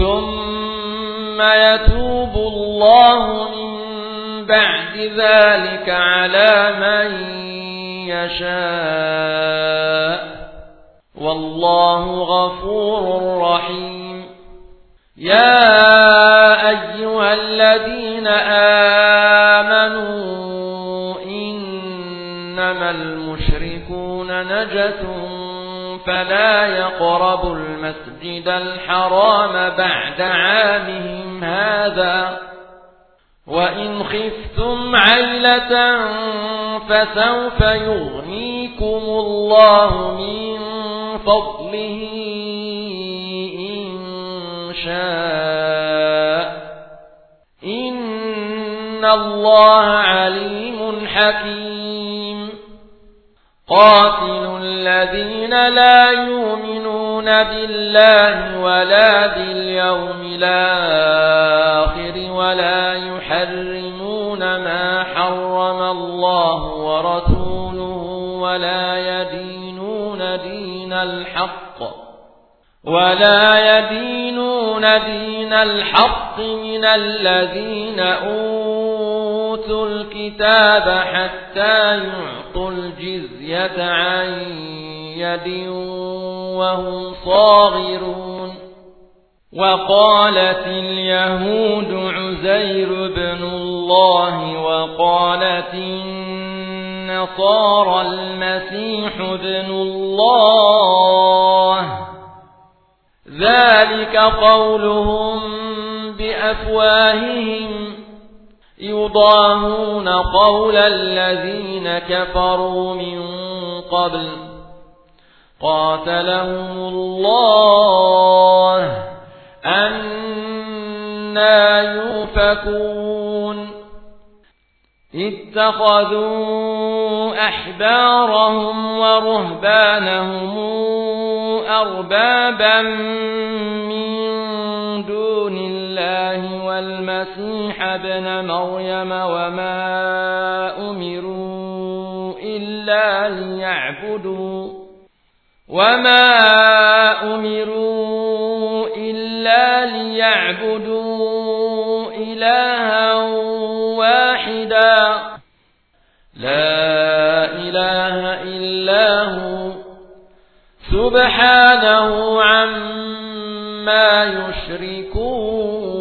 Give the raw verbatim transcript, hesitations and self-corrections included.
ثم يتوب الله من بعد ذلك على من يشاء والله غفور رحيم. يا أيها الذين آمنوا إنما المشركون نجس فلا يقربوا المسجد الحرام بعد عامهم هذا وإن خفتم عيلة فسوف يغنيكم الله من فضله إن شاء إن الله عليم حكيم. قاتلوا الذين لا يؤمنون بالله ولا باليوم الآخر ولا يحرمون ما حرم الله ورسوله ولا يدينون دين الحق ولا يدينون دين الحق من الذين أوتوا الكتاب حتى يعطوا الجزية عن يد وهم صاغرون. وقالت اليهود عزير بن الله وقالت النصارى المسيح بن الله ذلك قولهم بأفواههم يضاهون قول الذين كفروا من قبل قاتلهم الله أنى يؤفكون. اتخذوا أحبارهم ورهبانهم أربابا من دون الله والمسيح ابن مريم وما أمروا إلا ليعبدوا وما أمروا إلا ليعبدوا إلها واحدا لا إله إلا هو سبحانه عما يشركون.